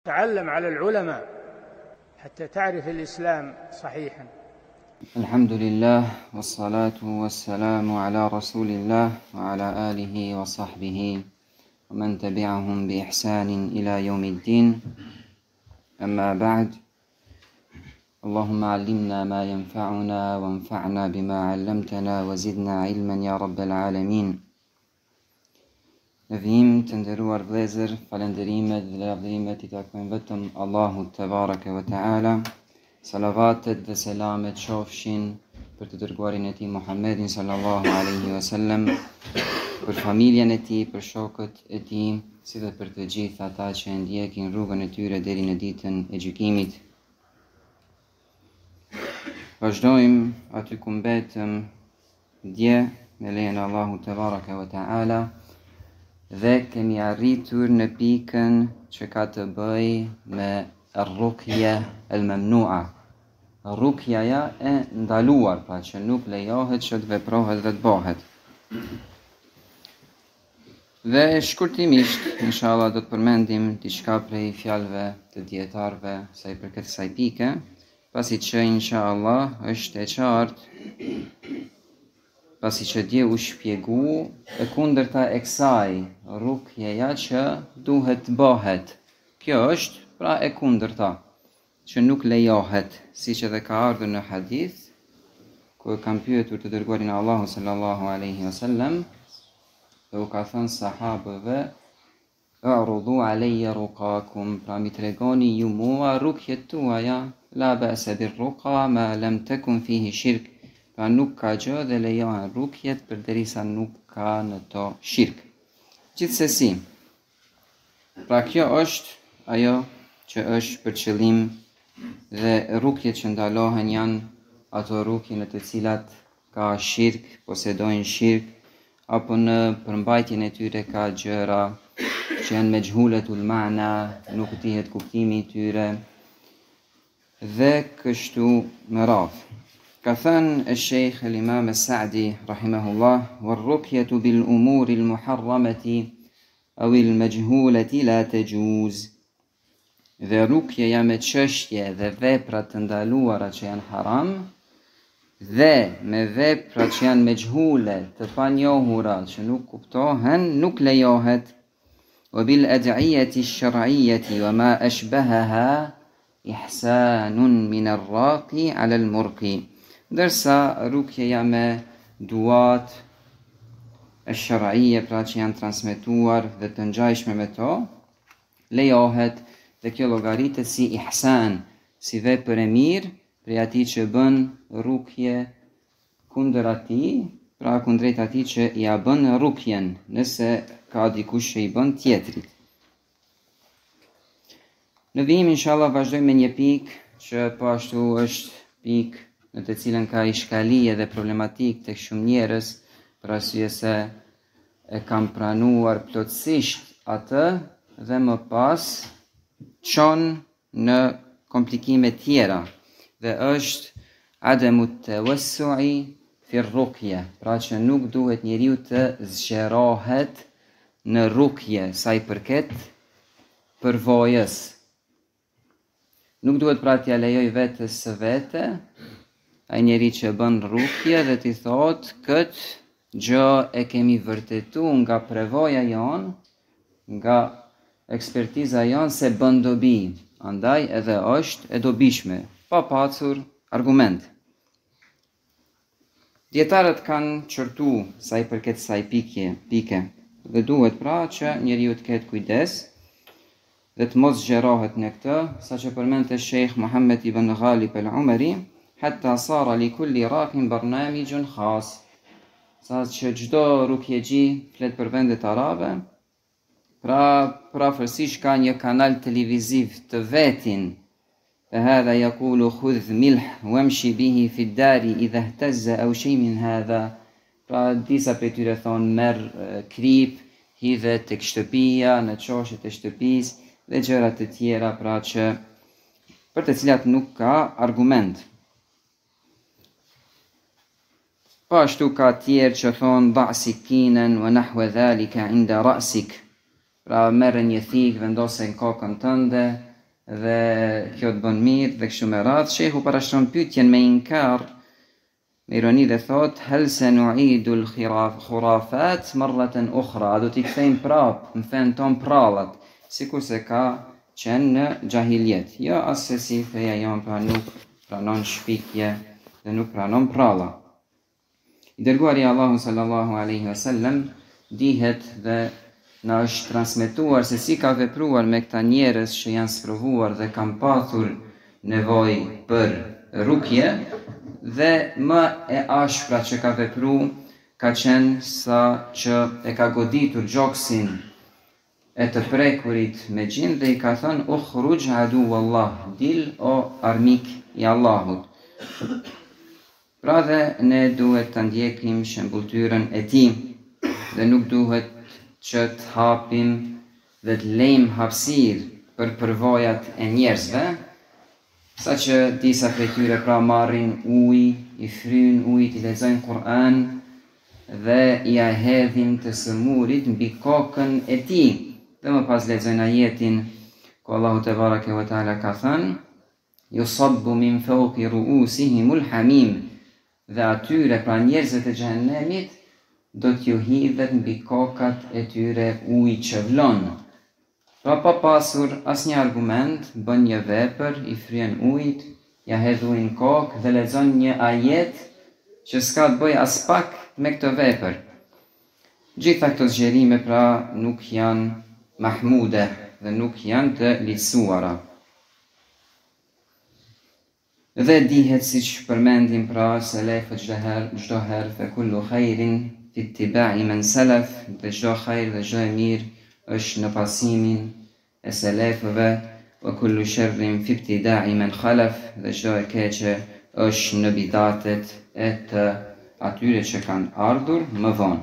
تعلم على العلماء حتى تعرف الإسلام صحيحا. الحمد لله والصلاة والسلام على رسول الله وعلى آله وصحبه ومن تبعهم بإحسان إلى يوم الدين. أما بعد، اللهم علمنا ما ينفعنا وانفعنا بما علمتنا وزدنا علما يا رب العالمين. Në vijim të nderuar vëllezër, falënderimet dhe lavdërimet i takojnë vetëm Allahut te bareke ve teala. Salavatet dhe selamet qofshin për të dërguarin e tij Muhammedin sallallahu alaihi wasallam, për familjen e tij, për shokët e tij, si dhe për të gjithë ata që e ndjekin rrugën e tyre deri në ditën e gjykimit. Vazhdojmë aty ku mbetëm dje me lejen e Allahut te bareke ve teala. Dhe kemi arritur në pikën që ka të bëj me rrukja el-mamnua. Rrukjaja e ndaluar, pra që nuk lejohet që të veprohet dhe të bëhet. Dhe shkurtimisht, inshallah, do të përmendim diçka prej fjalëve të dietarëve sa i përket kësaj pike, pasi që inshallah është e qartë, pasi që dje u shpjegu e kundërta e kësaj rrukjeja që duhet të bëhet. Kjo është pra e kundërta, që nuk lejohet, si që dhe ka ardhur në hadith, ku e kam pyetur të dërguarin e Allahut sallallahu alaihi wasallam, dhe u ka thënë sahabëve, "A'rudu alayya ruqakum", pra mi tregoni ju mua rrukjet tuaja, la ba'sa bir-ruqa ma lam takun fihi shirk. Pra nuk ka gjë dhe lejohen rrukjet përderisa nuk ka në to shirk. Gjithsesi, pra kjo është ajo që është për qëllim, dhe rrukjet që ndalohen janë ato rrukje në të cilat ka shirk, posedojnë shirk, apo në përmbajtjen e tyre ka gjëra që janë mejhuletul ma'na, nuk dihet kuptimi i tyre, dhe kështu me radhë. Ka thënë e Sheikh el-Imam al-Sa'di rahimahullah, "War-rukjatu bil-umuri al-muharramati aw al-majhulati la tajuz." Dhe rrukjeja me çështje dhe vepra të ndaluara që janë haram, dhe me vepra që janë mejhule, të panjohura, që nuk kuptohen, nuk lejohet. Wa bil-ad'iyati ash-shar'iyyati wa ma ashbahaha ihsanun min ar-raqi 'ala al-murqi. Ndërsa rrukjeja me duat e shërajie, pra që janë transmetuar dhe të ngjajshme me to, lejohet, dhe kjo llogaritet si ihsan, si vepër e mirë prej atij që bën rrukje kundër atij, pra kundrejt atij që ja bën rrukjen, nëse ka dikush që i bën tjetrit. Në vijim inshallah vazhdojmë me një pikë që po ashtu është pikë në të cilën ka ishkalije dhe problematik tek shumë njerëz, për arsye se e kam pranuar plotësisht atë dhe më pas çon në komplikime tjera, dhe është ademu tawassu'i fi rrukje, pra që nuk duhet njeriu të zgjerohet në rrukje sa i përket përvojës. Nuk duhet pra t'ja lejoj vetes së vete ai njeri që bën rrukje dhe t'i thot, këtë gjë e kemi vërtetu nga prevoja jon, nga ekspertiza jon se bën dobi, andaj edhe është e dobishme, pa pacur argument. Dietarët kanë qërtu sa i përket kësaj pike, dhe duhet pra që njeriu të ketë kujdes dhe të mos zgjerohet në këtë, saqë përmendte Sheikh Muhammad ibn Ghalib al-Umari, hatta sara li kulli raqin barnamijun khas. Sa që çdo rukjegji flet për vendet arabe, pra prafërsisht ka një kanal televiziv të vetin. Fa hadha yaqulu khudh milh wamshi bihi fi ad-dari idha ihtazza aw shay min hadha. Pra disa prej tyre thon merr krip, hidhe tek shtëpia, në çoshit e shtëpisë dhe gjëra të tjera, pra që për të cilat nuk ka argument. Po ashtu ka tjerë që thonë dha sikinen wa nahwa dhalika inda ra'sik, pra merre një thikë, vendose në kokën tënde, dhe kjo të bën mirë dhe kështu me radhë. Shehu parashton pyetjen me inkar, me ironi dhe thot, hel se nu'idu l'khurafat marratan ukhra, a do t'i kthejmë prap në fen ton prallat, sikur se ka qenë në gjahiljet. Jo, asë si feja jon pra nuk pranon shpikje dhe nuk pranon pralla. I dërguari Allahu sallallahu alaihi wasallam dihet dhe na është transmetuar se si ka vepruar me këta njerëz që janë sprovuar dhe kanë patur nevojë për rukje, dhe më e ashpra që ka vepruar ka qenë sa që e ka goditur gjoksin e të prekurit me gjin dhe i ka thënë ukhruj adu wallah, dil o armik i Allahut. Pra dhe ne duhet të ndjekim shembulltyrën e tij dhe nuk duhet që të hapim dhe të lejmë hapësirë për përvojat e njerëzve, sa që disa prej tyre pra marrin ujë, i fryn ujë, i lexojnë Kur'an dhe i hedhin të sëmurit mbi kokën e tij. Dhe më pas lexojnë ajetin ku Allahu te bareke ve taala ka thënë yusabbu min fawqi ru'usihimul hamim, dhe atyre pra njerëzve të xhenemit do t'ju hidhet mbi kokat e tyre ujë që vlon. Pra pa pasur asnjë argument, bën një vepër, i fryen ujit, ja hedh ujin në kokë dhe lexon një ajet që s'ka të bëjë as pak me këtë vepër. Gjitha këto zgjerime pra nuk janë mahmude dhe nuk janë të lehtësuara. Dhe dihet siç përmendim pra se lefët çdo herë fe kullu khairin fi ittiba'i man salaf, dhe çdo hajër dhe çdo e mirë është në pasimin e selefëve, wa kullu sharrin fi ibtida'i man khalaf, dhe çdo e keqe është në bidatet e të atyre që kanë ardhur më vonë.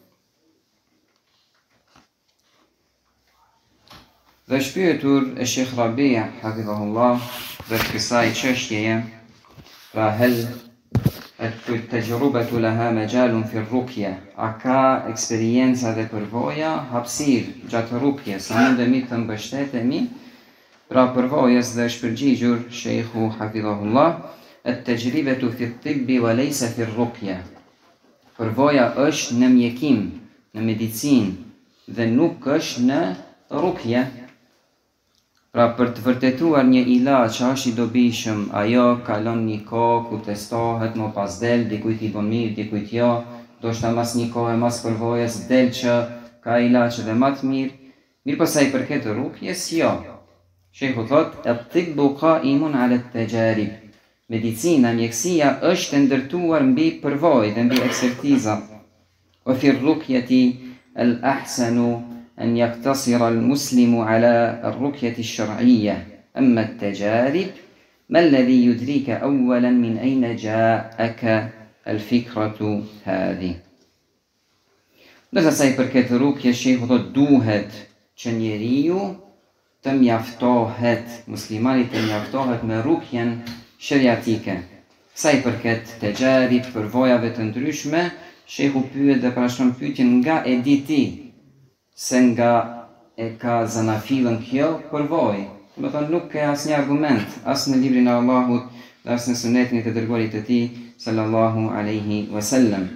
Dhe shpyetur e Sheikh Rabi' hafidhahullah dhe kësaj çështjeje, pra hel التجربة لها مجال في الرقية, a ka eksperienca dhe përvoja hapësirë gjatë rukje, sa mundemi të mbështetemi pra përvojës, dhe shpërgjigjur Sheikhu hafidhahullah, at-tajribatu fi at-tibbi wa laysa fi ar-ruqya, përvoja është në mjekim, në medicinë dhe nuk është në rukje. Pra për të vërtetuar një ilaç që është i dobishëm, ajo kalon një kohë ku testohet, më pas del, dikujt i bën mirë, dikujt jo, ndoshta mas një kohë mas përvojës del që ka ilaç edhe më të mirë. Mirë po sa i përket rukjes, jo. Sheikhu thot, at-tibbu qa'imun 'ala at-tajarib. Medicina, mjekësia është ndërtuar mbi përvojë dhe mbi ekspertiza. Wa fi ar-ruqyati al-ahsanu أن يقتصر المسلم على الرقية الشرعية، أما التجارب ما الذي يدريك أولا من أين جاءك الفكرة هذه. Nëse sa i përket rukjes, Sheikhu thot duhet që njeriu të mjaftohet, muslimani të mjaftohet me rukjen sheriatike. Sa i përket tejarib, përvojave të ndryshme, Sheikhu pyet dhe parashton pyetjen nga e di ti, se nga e ka zanafilën kjo përvojë. Do të thonë nuk ka asnjë argument, as në librin e Allahut, as në sunetin e të dërguarit të tij sallallahu alaihi wasallam.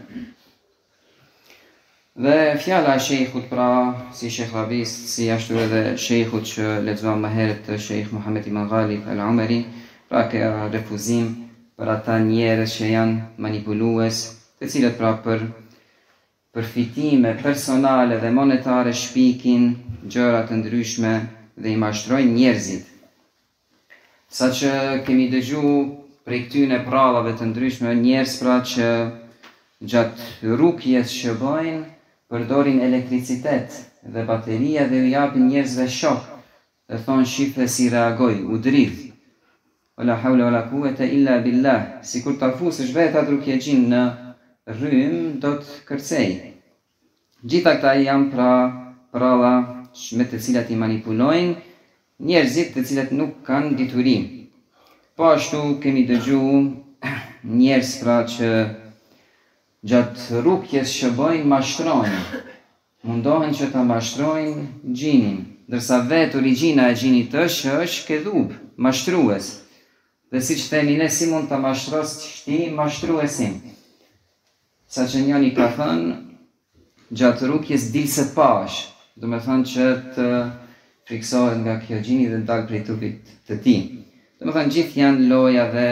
Dhe fjala e Sheikhut pra, si Sheikh Rabis, si ashtu edhe Sheikhut që lexuam më herët të Sheikh Muhammed ibn Ghalib al-Umari, pra ka refuzim për ata njerëz që janë manipulues, të cilët pra për përfitime personale dhe monetare shpikin gjëra të ndryshme dhe i mashtrojnë njerëzit. Sa që kemi dëgju prej këtyne prallave të ndryshme, njerëz pra që gjatë rukjes që bëjnë, përdorin elektricitet dhe bateria dhe u japin njerëzve shok, dhe thonë shifre si reagoj, u dridh. Wala hawla wala quwwata illa billah, sikur ta fusësh vetë atë rukjegjin në rrym, do të kërcej. Gjitha këta janë pra pralla me të cilat i manipulojnë njerëzit të cilat nuk kanë diturim. Po ashtu kemi dëgju njerëz pra që gjatë rukjes që bëjnë mundohen që ta mashtrojnë gjinin, ndërsa vetë origjina e gjinit është kedhub, mashtrues. Dhe si që themi ne, si mund ta mashtros ti mashtruesin? Sa që njëri ka thënë, gjatë rukjes dilë se pash, do me thënë që të friksohet nga kjo gjini dhe dalë prej trupit të ti. Do me thënë gjithë janë loja dhe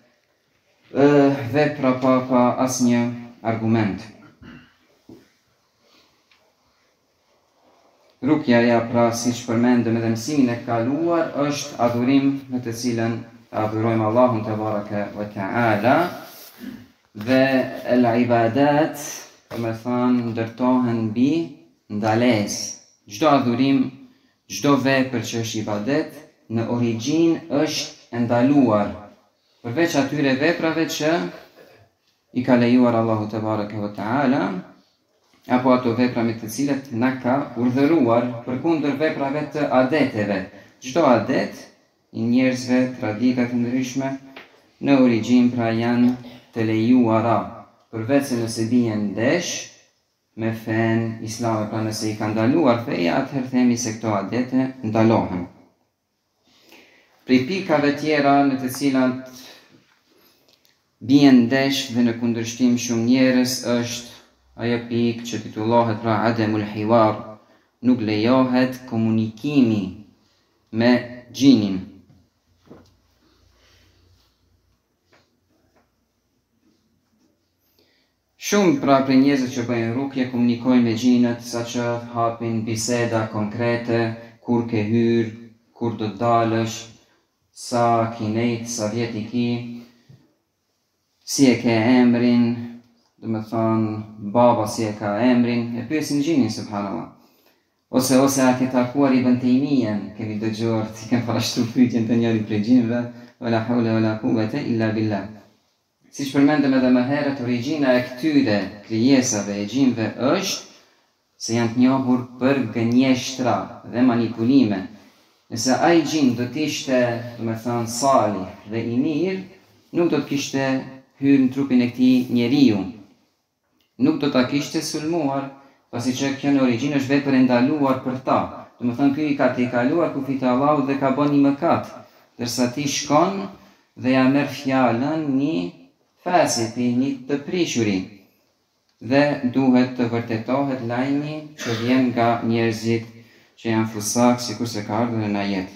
vepra pa asnjë argument. Rukja ja pra si që përmendëm edhe mësimin e kaluar është adhurim në të cilën adhurojmë Allahun te baraka wa ta'ala dhe el ibadat, do me thënë ndërtohen mbi ndales. Çdo adhurim, çdo vepër që është ibadet, në origjinë është ndaluar, përveç atyre veprave që i ka lejuar Allahu te baraka wa ta'ala, apo ato vepra me të cilat na ka urdhëruar, përkundër veprave të adeteve. Çdo adet i njerëzve, tradita të ndryshme, në origjinë pra janë të lejuara, përveç se nëse bien ndesh me fen islame, pra nëse i ka ndaluar feja, atëherë themi se këto adete ndalohen. Prej pikave tjera në të cilat bien ndesh dhe në kundërshtim shumë njerëz është ajo pikë që titullohet pra ademul hiwar, nuk lejohet komunikimi me gjinin. Shumë pra për njerëzit që bëjnë rukje komunikojnë me gjinët, sa që hapin biseda konkrete, kur ke hyrë, kur do të dalësh, sa ki nejtë, sa vjet i ki, si e ke emrin, do me thonë baba si e ka emrin, e pyesin gjinin subhanallah. Ose a ke takuar Ibn Taymijen, kemi dëgjuar, si kem parashtru pyetjen të njëri prej gjinëve, wala hawla wala quwwata illa billah. Si që përmendëm edhe më herët, origjina e këtyre krijesave e gjinëve është se janë të njohur për gënjeshtra dhe manipulime. Nëse ai gjin do t'ishte, do me thënë, salih dhe i mirë, nuk do t'kishte hyrë në trupin e këtij njeriu. Nuk do ta kishte sulmuar, pasi që kjo në origjinë është vepër e ndaluar për ta. Do me thënë, ky i ka të i kaluar kufit e Allahut dhe ka bën një mëkat, ndërsa ti shkon dhe ja merr fjalën një fasit, një të prishuri, dhe duhet të vërtetohet lajmi që vjen nga njerëzit që janë fusak, sikur se ka ardhur në ajet.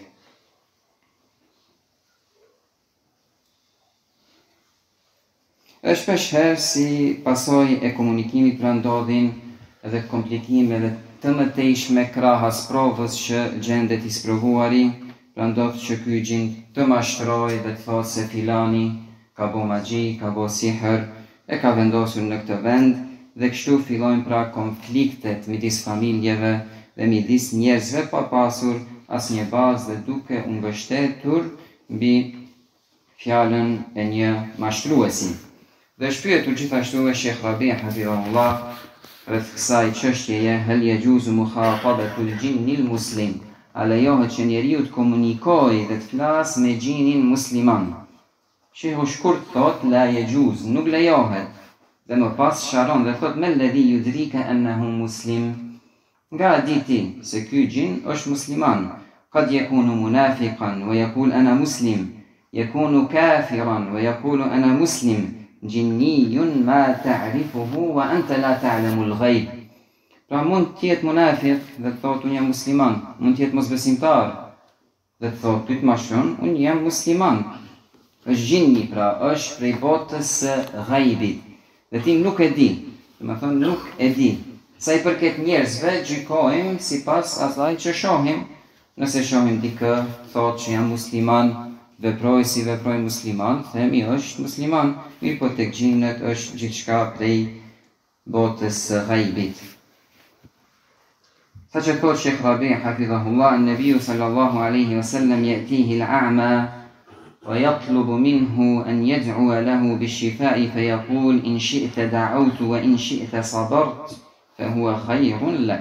Është shpeshherë si pasojë e komunikimit pra ndodhin edhe komplikime dhe të mëtejshme krahas provës që gjendet i sprovuari, pra ndodh që ky gjin të mashtrojë dhe të thotë se filani ka bo magji, ka bo sihr, e ka vendosur në këtë vend, dhe kështu fillojnë pra konfliktet midis familjeve dhe midis njerëzve pa pasur asnjë bazë dhe duke u mbështetur mbi fjalën e një mashtruesi. Dhe shpyetur gjithashtu e Sheikh Rabi hafidhahullah rreth kësaj çështjeje, hal yajuzu mukhatabatul jinnil muslim, a lejohet që njeriu të komunikojë dhe të flasë me gjinin musliman? Sheikhu shkurt thot, la yajuz, nuk lejohet, dhe më pas sharon dhe thot, me ledhi yudrika annahu muslim, nga diti se ky gjin është musliman, qad yakunu munafiqan wa yaqul ana muslim, yakunu kafiran wa yaqulu ana muslim, jinniyun ma ta'rifuhu wa anta la ta'lamu al-ghayb. Pra mund të jetë munafiq dhe të thotë unë jam musliman, mund të jetë mosbesimtar dhe të thotë ty të mashon, unë jam musliman. Është gjinni, pra është prej botës së ghajbit. Dhe ti nuk e di, do të thonë nuk e di. Sa i përket njerëzve, gjykojmë sipas asaj që shohim. Nëse shohim dikë thotë që jam musliman, veproj si veproj musliman, themi është musliman, mirë po tek gjinët është gjithçka prej botës së ghajbit. Sa që thot Sheikh Rabi hafidhahullah, an-nabiu sallallahu alaihi wasallam yatihi al-a'ma wa yatlubu minhu an yad'u lahu bish-shifa'i fa yaqul in shi'ta da'awtu wa in shi'ta sabart fa huwa khayrun lak.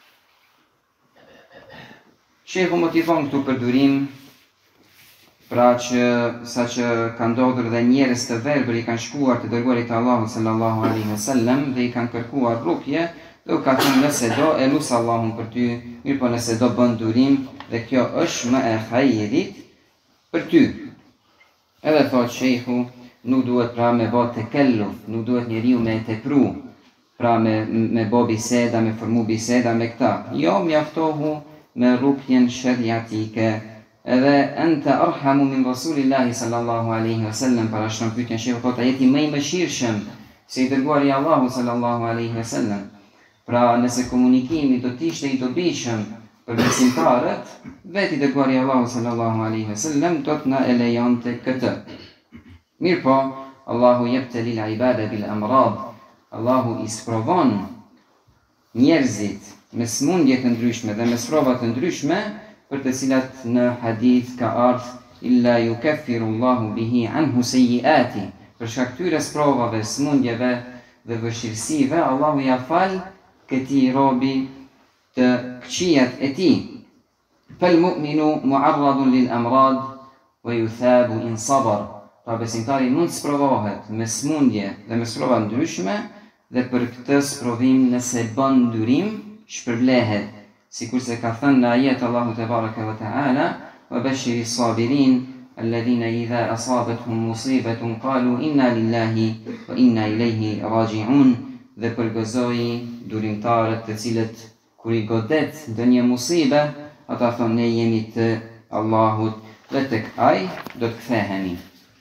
Sheikhu motivon këtu përdurim pra që sa që ka ndodhur dhe njerëz të verbër i kanë shkuar të dërguarit të Allahut sallallahu alaihi wasallam dhe i kanë kërkuar rukje, dhe u ka thënë nëse do e lusë Allahun për ty, mirë po nëse do bën durim dhe kjo është më e hajrit për ty. Edhe thot shejhu, nuk duhet pra me bo të kelluf, nuk duhet njeriu me tepru, pra me bo biseda, me formu biseda me këta. Jo, mjaftohu me rukjen shëriatike. Edhe ente arhamu min Rasulillahi sallallahu alaihi wasallam, para shtën pyetjen shehu thot, a jeti më i mëshirshëm se i dërguari i Allahut sallallahu alaihi wasallam. Pra nëse komunikimi do të ishte i dobishëm për besimtarët, vetë i dërguari i Allahut sallallahu alaihi wasallam do të na e lejonte këtë. Mirë po, Allahu jebteli l'ibada bil amrad, Allahu i sprovon njerëzit me smundje të ndryshme dhe me sprova të ndryshme, për të cilat në hadith ka ardhur illa yukaffiru Allahu bihi anhu sayyiati. Për shkak këtyre sprovave, smundjeve dhe vështirësive, Allahu ja fal këtij robi të këqijat e tij. Fal mu'minu mu'arradun lil amrad wa yuthabu in sabar. Pra besimtari mund të sprovohet me smundje dhe me sprova ndryshme dhe për këtë sprovim nëse bën durim, shpërblehet. Sikur se ka thënë në ajet Allahu te baraka wa ta'ala, wa bashiri sabirin alladhina idha asabatuhum musibatun qalu inna lillahi wa inna ilayhi raji'un, dhe përgëzoi durimtarët të cilët kur i godet ndonjë musibe, ata thonë ne jemi të Allahut dhe tek ai do të kthehemi.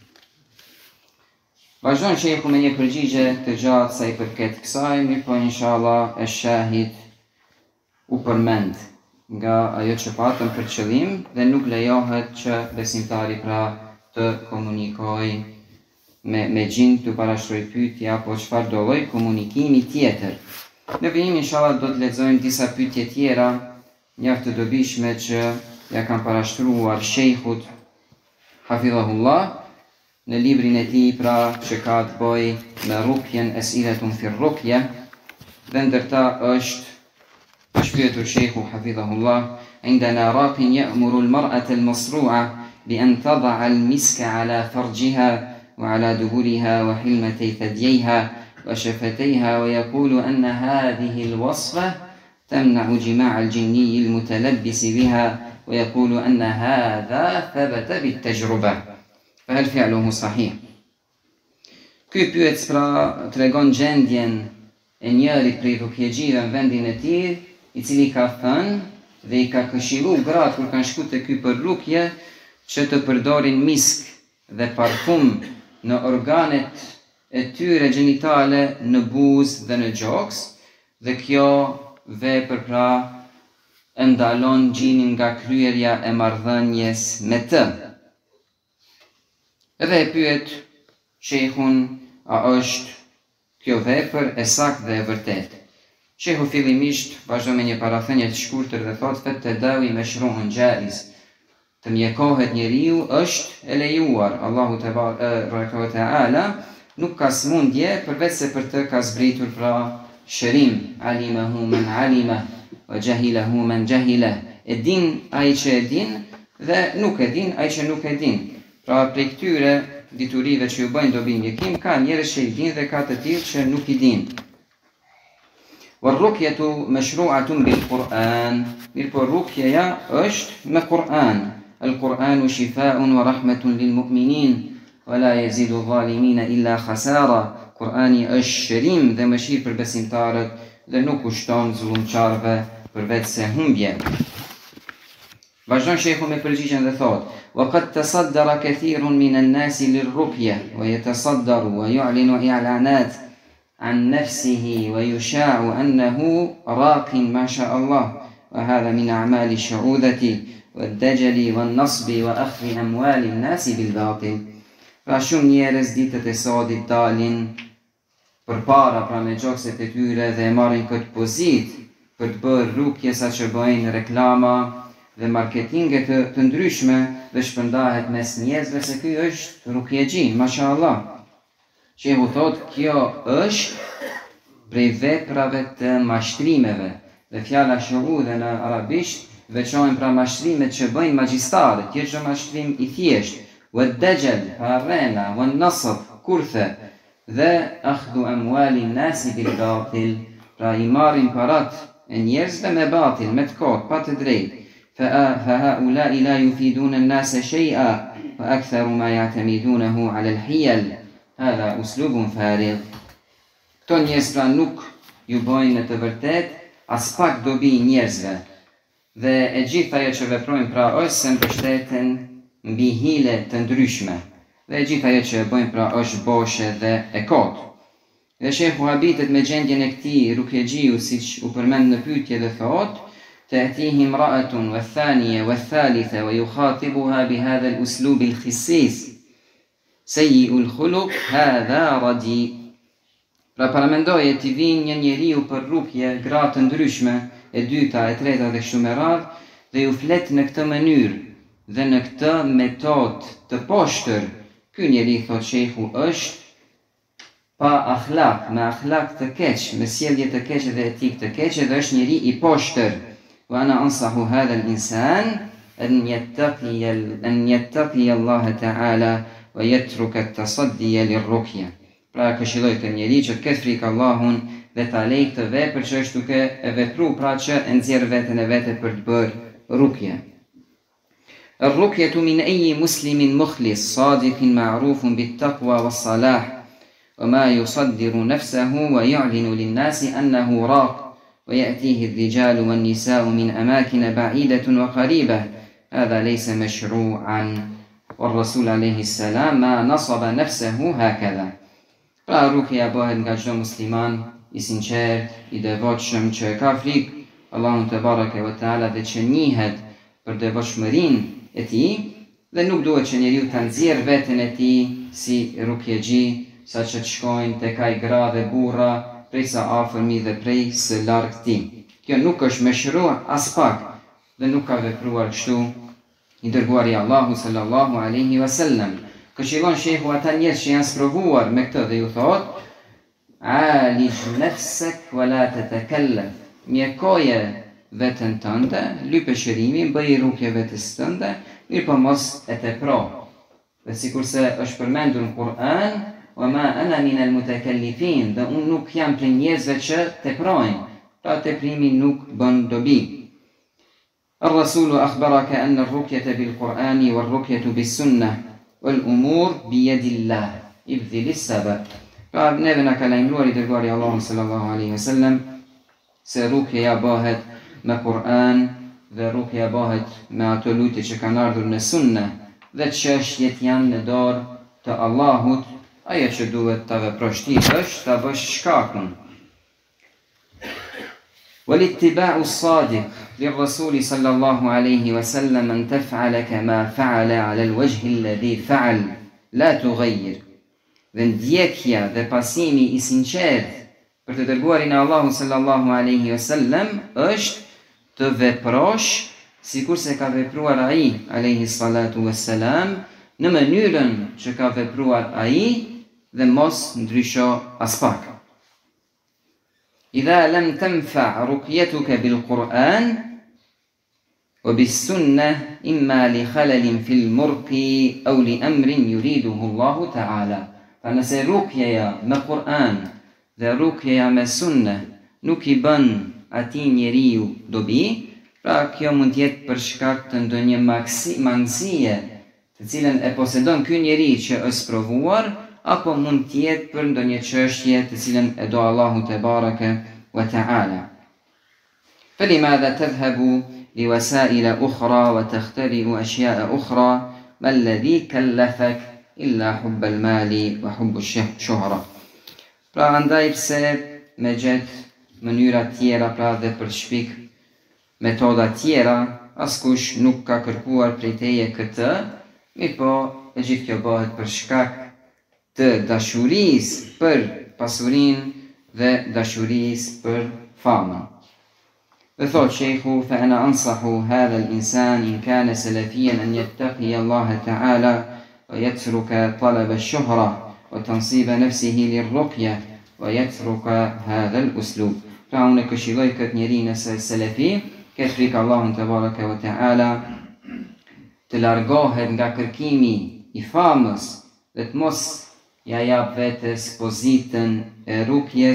Vazhdon shehu me një përgjigje të gjatë sa i përket kësaj, mirë po inshallah e shahid u përmend nga ajo që patëm për qëllim dhe nuk lejohet që besimtari pra të komunikoj me gjin të parashtroj pyetje apo çfarë do lloj komunikimi tjetër. Në vijim inshallah do të lexojmë disa pyetje tjera mjaft të dobishme që ja kanë parashtruar shejhut hafidhahullah në librin e tij pra që ka të bëjë me rukjen esiletun fi rukje, dhe ndërta është shpjetur shejhu hafidhahullah عندنا راق يأمر المرأة المصروعة بأن تضع المسك على فرجها وعلى دبرها وحلمتي ثدييها وشفتيها ويقول أن هذه الوصفة تمنع جماع الجني المتلبس بها ويقول أن هذا ثبت بالتجربة فهل فعله صحيح؟ Ky pyet pra tregon gjendjen e njërit prej rukjegjive në vendin e tij, i cili ka thënë dhe i ka këshilluar gratë kur kanë shkuar te ky për rukje që të përdorin misk dhe parfum në organet e tyre gjinitale, në buzë dhe në gjoks, dhe kjo vepër pra e ndalon gjinin nga kryerja e marrëdhënies me të. Edhe e pyet shejhun, a është kjo vepër e saktë dhe e vërtetë? Shehu fillimisht vazhdon me një parathënie të shkurtër dhe thot fet të dawi mashru'un jaiz. Të mjekohet njeriu është e lejuar. Allahu te baraka ve taala nuk ka smundje përveç se për të ka zbritur pra shërim. Alimahu man alima wa jahilahu man jahila. E din ai që e din dhe nuk e din ai që nuk e din. Pra prej këtyre diturive që ju bëjnë dobi mjekim, ka njerëz që i din dhe ka të tjerë që nuk i din. والرقية مشروعة بالقرآن. Mirë po rukjeja është me Kur'an. القرآن شفاء ورحمة للمؤمنين ولا يزيد الظالمين إلا خسارة. Kur'ani është shërim dhe mëshirë për besimtarët dhe nuk ushton zullumçarëve përveç se humbje. Vazhdon shehu me përgjigjen dhe thot: وقد تصدر كثير من الناس للرقية ويتصدر ويعلن إعلانات عن نفسه ويشاع أنه راق ما شاء الله وهذا من أعمال الشعوذة والدجل والنصب وأخذ أموال الناس بالباطل. Pra shumë njerëz ditët e sodit dalin përpara pra me gjokset e tyre dhe marrin këtë pozit për të bërë rukje sa që bëjnë reklama dhe marketinge të ndryshme dhe shpërndahet mes njerëzve se ky është rukjegji, mashallah. Shehu thot, kjo është prej veprave të mashtrimeve dhe fjala shuhudhe në arabisht veçojnë pra mashtrimet që bëjnë magjistarët, tjetë që mashtrim i thjesht, wa dajjal, harrena, wa nasab, kurthe, dhe akhdhu amwali nasi bil batil, pra i marrin parat e njerëzve me batil, me të kot, pa të drejtë. فهؤلاء لا يفيدون الناس شيئا وأكثر ما يعتمدونه على الحيل هذا أسلوب فارغ. Këto njerëz pra nuk ju bojnë në të vërtet as pak dobi njerëzve. Dhe e gjithë ajo që veprojnë pra është se mbështeten mbi hile të ndryshme. Dhe e gjithë ajo që e bojnë pra është boshe dhe e kot. Dhe shehu habitet me gjendjen e këtij rukjegjiu siç u përmend në pyetje dhe thotë: تأتيه امرأة والثانية والثالثة ويخاطبها بهذا الأسلوب الخسيس سيء الخلق هذا ردي. Pra paramendoje t'i vinë një njeriu për rukje, gra të ndryshme, e dyta, e treta dhe kështu me radhë, dhe ju flet në këtë mënyrë dhe në këtë metodë të poshtër, ky njeri, thot shehu, është pa akhlak, me akhlak të keq, me sjellje të keqe dhe etik të keqe, dhe është njeri i poshtër. وأنا أنصح هذا الإنسان أن يتقي الله تعالى ويترك التصدي للرقية. Pra këshilloj këtë njeri që të ketë frikë Allahun dhe ta lejë këtë vepër që është duke e vepru, pra që e nxjerr veten e vete për të bërë rukje. الرقية من أي مسلم مخلص صادق معروف بالتقوى والصلاح وما يصدر نفسه ويعلن للناس أنه راق ويأتيه الرجال والنساء من أماكن بعيدة وقريبة هذا ليس مشروعا والرسول عليه السلام ما نصب نفسه هكذا. Pra rukja bëhet nga çdo musliman i sinqert, i devotshëm që ka frikë Allahun te bareke ve teala dhe që njihet për devotshmërinë e tij dhe nuk duhet që njeriu ta nxjerr veten e tij si rukjegji, saqë të shkojnë tek ai gra dhe burra prej sa afërmi dhe prej së largëti. Kjo nuk është meshruar as pak dhe nuk ka vepruar kështu i dërguari i Allahut sallallahu alaihi wasallam. Këshillon shehu ata njerëz që janë sprovuar me këtë dhe ju thotë: "Alij nafsak wa la tatakallaf." Mjekoje veten tënde, lype shërimin, bëj rukje vetes tënde, mirë po mos e tepro. Dhe sikurse është përmendur në Kur'an: وما أنا من المتكلفين, dhe unë nuk jam prej njerëzve që teprojnë, pra teprimi nuk bën dobi. الرسول أخبرك أن الرقية بالقرآن والرقية بالسنة والأمور بيد الله ابذل السبب. Pra neve na ka lajmëruar i dërguari Allahu sallallahu alaihi wasallam se rukja bëhet me Kur'an dhe rukja bëhet me ato lutje që kanë ardhur në sunne dhe çështjet janë në dorë të Allahut. Ajo që duhet ta veprosh ti është ta bësh shkakun. والاتباع الصادق للرسول صلى الله عليه وسلم أن تفعل كما فعل على الوجه الذي فعل لا تغير. Dhe ndjekja dhe pasimi i sinqert për të dërguarin e Allahut sallallahu alaihi wasallam është të veprosh sikur se ka vepruar ai alaihi salatu wassalam, në mënyrën që ka vepruar ai dhe mos ndrysho as pak. إذا لم تنفع رقيتك بالقرآن وبالسنة إما لخلل في المرقي أو لأمر يريده الله تعالى. فنسى رقيا ما قرآن ذا رقيا ما سنة nuk i bën atij njeriu dobi, pra kjo mund të jetë për shkak të ndonjë mangësie të cilën e posedon ky njeri që është provuar, apo mund të jetë për ndonjë çështje të cilën e do Allahu te bareke ve teala. فلماذا تذهب لوسائل أخرى وتخترع أشياء أخرى ما الذي كلفك إلا حب المال وحب الشهرة. Pra andaj pse me gjet mënyra tjera, pra dhe për shpik metoda tjera, askush nuk ka kërkuar prej teje këtë, mirë po e gjithë kjo bëhet për shkak të dashurisë për pasurinë dhe dashurisë për famën. Dhe thot sheikhu: فأنا أنصح هذا الإنسان إن كان سلفيا أن يتقي الله تعالى ويترك طلب الشهرة وتنصيب نفسه للرقية ويترك هذا الأسلوب. Pra unë e këshilloj këtë njeri nëse selefi, këtë frikë Allahun te bareke ve teala, të largohet nga kërkimi i famës dhe të mos ja jap vetes pozitën e rukjes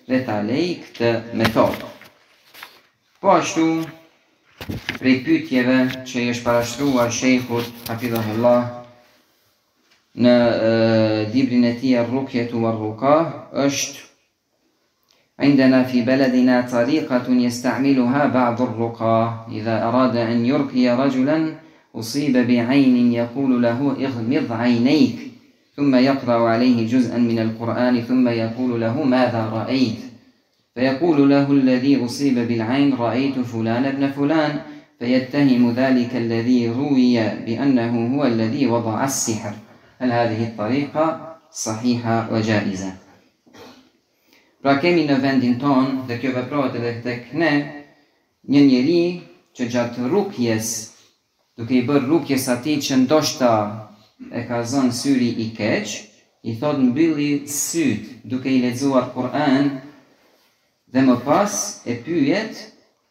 dhe ta lej këtë metodë. Po ashtu, prej pyetjeve që i është parashtruar shejkhut hafidhahullah në librin e tij Ar-Ruqyatu war-Ruqa është عندنا في بلدنا طريقة يستعملها بعض الرقاة إذا أراد أن يرقي رجلا أصيب بعين يقول له اغمض عينيك ثم يقرأ عليه جزءا من القرآن ثم يقول له ماذا رأيت فيقول له الذي أصيب بالعين رأيت فلان ابن فلان فيتهم ذلك الذي روي بأنه هو الذي وضع السحر. هل هذه الطريقة صحيحة وجائزة؟ Pra kemi në vendin ton, dhe kjo veprohet edhe tek ne, një njeri që gjatë rukjes, duke i bërë rukjes atij që ndoshta e ka zënë syri i keq, i thot mbylli syt duke i lexuar Kur'an dhe më pas e pyet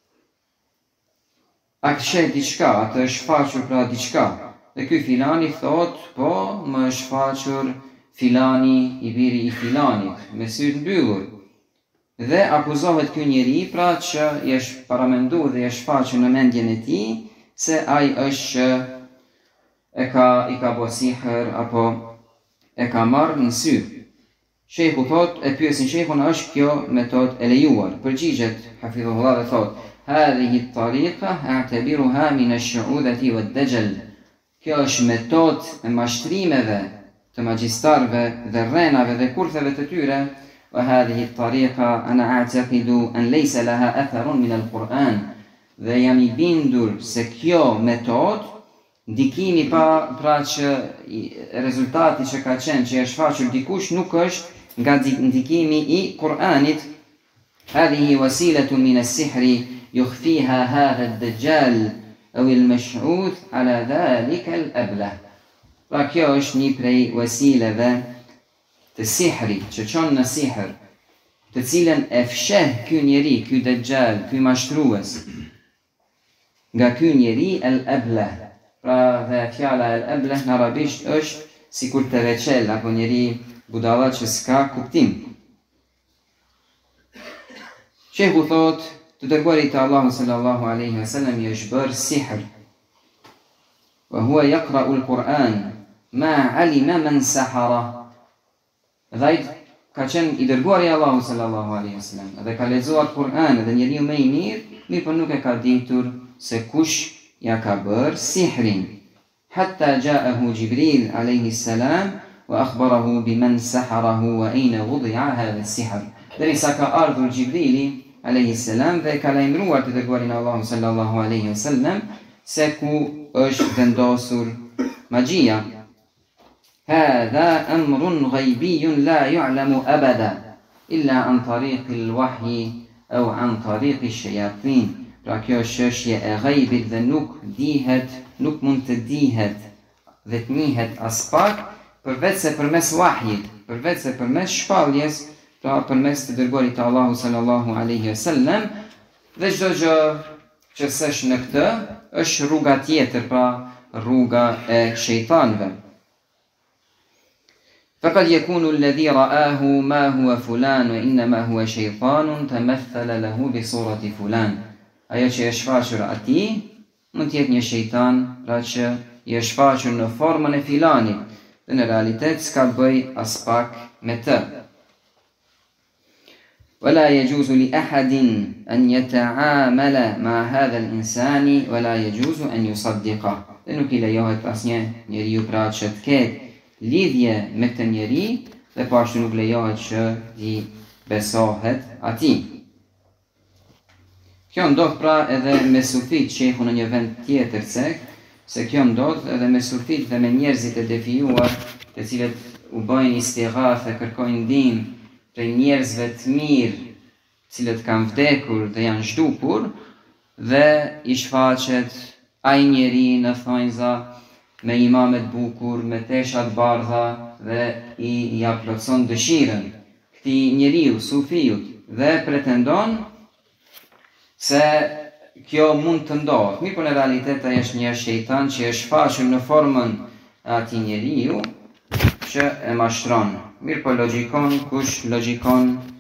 a këshe diçka, atë është faqur pra diçka. Dhe ky filani thot, po, më është faqur filani i biri i filanit, me syt mbyllur. Dhe akuzohet ky njeri pra që i është paramenduar dhe i është faqur në mendjen e tij se ai është i ka bërë sihr apo e ka marrë në sy. Shejhu thot, e pyesin shejhun, a është kjo metodë e lejuar? Përgjigjet hafidhullah dhe thot, hadhihi at-tariqa a'tabiruha min ash-shu'udati wad-dajjal. Kjo është metodë e mashtrimeve të magjistarëve dhe rrenave dhe kurtheve të tyre. وهذه الطريقة أنا أعتقد أن ليس لها أثر من القرآن. Dhe jam i bindur se kjo metodë, ndikimi pra që rezultati që ka qenë që është faqur dikush nuk është nga ndikimi i Kur'anit. هذه وسيلة من السحر يخفيها هذا الدجال أو المشعوذ على ذلك الأبله. Pra kjo është një prej wasileve të sihri, që qonë në sihr, të cilën e fsheh ky njeri, ky dejjal, ky mashtrues, nga ky njeri el-eblah. Pra dhe fjala el-eblah në arabisht është sikur të veçel, apo njeri budalla që s'ka kuptim. Shehu thot, të dërguarit të Allahu sallallahu alaihi wasallam i është bërë sihr. Wa huwa yaqra'u al-Qur'an ma 'alima man sahara. Dhe ka qenë i dërguar i Allahu sallallahu alaihi wasallam, dhe ka lexuar Kur'an dhe njeriu më i mirë, por nuk e ka ditur se kush ja ka bërë sihrin. Hatta ja'ahu Jibril alayhi salam wa akhbarahu biman saharahu wa ayna wudi'a hadha as-sihr. Derisa ka ardhur Jibrili alayhi salam dhe ka lajmëruar të dërguarin e Allahu sallallahu alaihi wasallam se ku është vendosur magjia. هذا أمر غيبي لا يعلم أبدا إلا عن طريق الوحي أو عن طريق الشياطين. Pra kjo është çështje e ghaibit dhe nuk dihet, nuk mund të dihet dhe të njihet as pak përveç se përmes wahjit, përveç se përmes shpalljes, pra përmes të dërguarit të Allahu sallallahu alaihi wasallam. Dhe çdo gjë që s'është në këtë është rruga tjetër, pra rruga e shejtanëve. فقد يكون الذي رآه ما هو فلان وإنما هو شيطان تمثل له بصورة فلان. Ajo që është faqur atij mund të jetë një shejtan, pra që i është faqur në formën e filanit, dhe në realitet s'ka bëj as pak me të. ولا يجوز لأحد أن يتعامل مع هذا الإنسان ولا يجوز أن يصدقه. Dhe nuk i lejohet asnjë njeriu pra që të ketë lidhje me këtë njeri dhe po ashtu nuk lejohet që i besohet atij. Kjo ndodh pra edhe me sufit, shehu në një vend tjetër se kjo ndodh edhe me sufit dhe me njerëzit e defijuar, të cilët u bëjnë istighathe, kërkojnë ndihmë prej njerëzve të mirë, cilët kanë vdekur dhe janë zhdukur, dhe i shfaqet ai njeri në thonjza me imamet bukur, me teshat bardha dhe i ja plotson dëshirën këtij njeriu, sufiut, dhe pretendon se kjo mund të ndodhë. Mirë, por në realitet ai është një shejtan që është faqur në formën e atij njeriu që e mashtron. Mirë, po logjikon, kush logjikon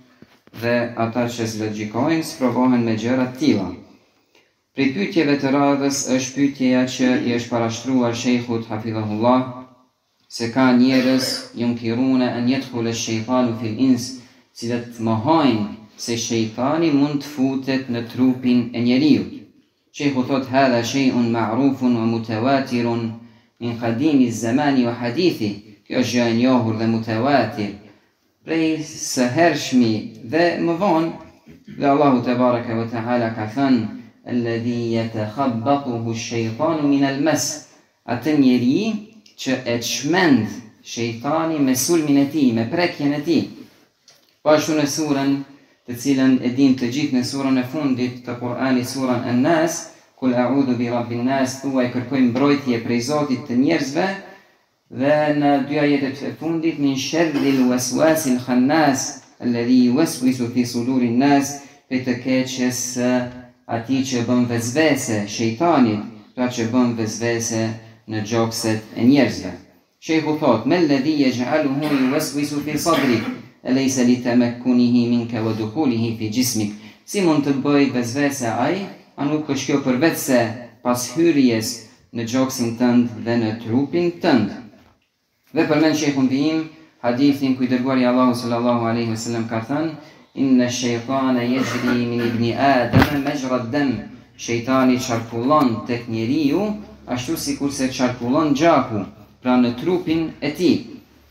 dhe ata që logjikojnë sprovohen me gjëra të tilla. Prej pyetjeve të radhës është pyetja që i është parashtruar shejkhut hafidhahullah, se ka njerëz yunkiruna an yadkhula ash-shaytanu fil ins, cilët mohojnë se shejtani mund të futet në trupin e njeriut. Shejkhu thot hadha shay'un ma'rufun wa mutawatirun min qadimi az-zamani wa hadithi. Kjo është gjë e njohur dhe mutawatir prej së hershmi dhe më vonë, dhe Allahu te baraka wa taala ka thënë alladhi yatakhabbathu ash-shaytanu min al-mas, atë njeri që e çmend shejtani me sulmin e tij, me prekjen e tij. Po ashtu në surën të cilën e dim të gjithë, në surën e fundit të Kur'anit, surën An-Nas, kul a'udhu bi rabbin nas, thuaj kërkoj mbrojtje prej Zotit të njerëzve, dhe në dy ajetet e fundit min sharril waswasil khannas alladhi yuwaswisu fi sudurin nas, për të keqes atij që bën vezvese, shejtanit, pra që bën vezvese në gjokset e njerëzve. Sheikhu thot me alladhi yaj'aluhu yuwaswisu fi sadrik alaysa litamakkunihi minka wa dukhulihi fi jismik. Si mund të bëj vezvese ai, a nuk është kjo për vetë se pas hyrjes në gjoksin tënd dhe në trupin tënd. Dhe përmend shejkhun tim hadithin ku i dërguari Allahu sallallahu alaihi wasallam ka thënë inna ash-shaytana yajri min ibni adam majra ad-dam. Shejtani çarkullon tek njeriu ashtu sikurse çarkullon gjaku, pra në trupin e tij.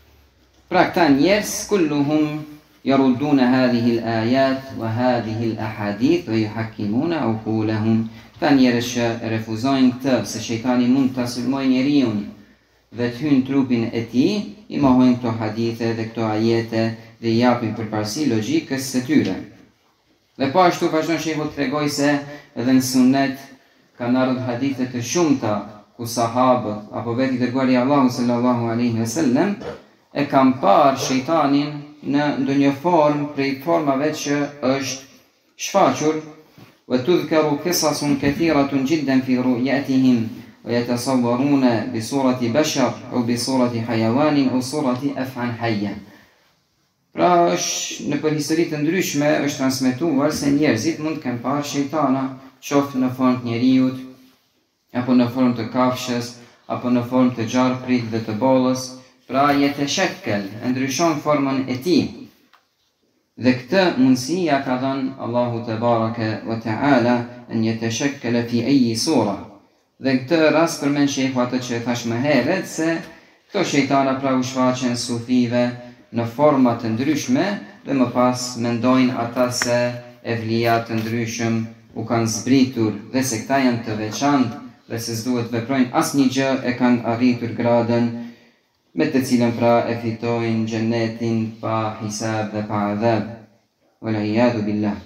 Pra këta njerëz kulluhum yarudduna hadhihi al-ayat wa hadhihi al-ahadith wa yuhakkimuna uqulahum. Këta njerëz që refuzojnë këtë se shejtani mund ta sulmojë njeriu dhe të hynë trupin e tij, i mohojnë këto hadithe dhe këto ajete dhe i japin përparësi logjikës së tyre. Dhe po ashtu vazhdon shehu të tregoj se edhe në sunet kanë ardhur hadithe të shumta ku sahabët apo vetë i dërguari Allahu sallallahu alaihi wasallam e kanë parë shejtanin në ndonjë formë prej formave që është shfaqur. Wa tudhkaru qisasun kathiratun jiddan fi ru'yatihim ويتصورون بصورة بشر أو بصورة حيوان أو صورة أفعى حيا. Pra është në përhistori të ndryshme është transmetuar se njerëzit mund të kenë parë shejtana, qoftë në formë të njeriut, apo në formë të kafshës, apo në formë të gjarprit dhe të bollës, pra yatashakkel, ndryshon formën e tij. Dhe këtë mundësi ja ka dhënë Allahu te baraka wa taala an yatashakkala fi ayyi sura. Dhe këtë rast përmend shehu atë që thash më herët se këto shejtana pra u shfaqen sufive në forma të ndryshme dhe më pas mendojnë ata se evlija të ndryshëm u kanë zbritur dhe se këta janë të veçantë dhe se s'duhet veprojnë asnjë gjë, e kanë arritur gradën me të cilën pra e fitojnë xhenetin pa hisab dhe pa adhab. Wal iyadu billah.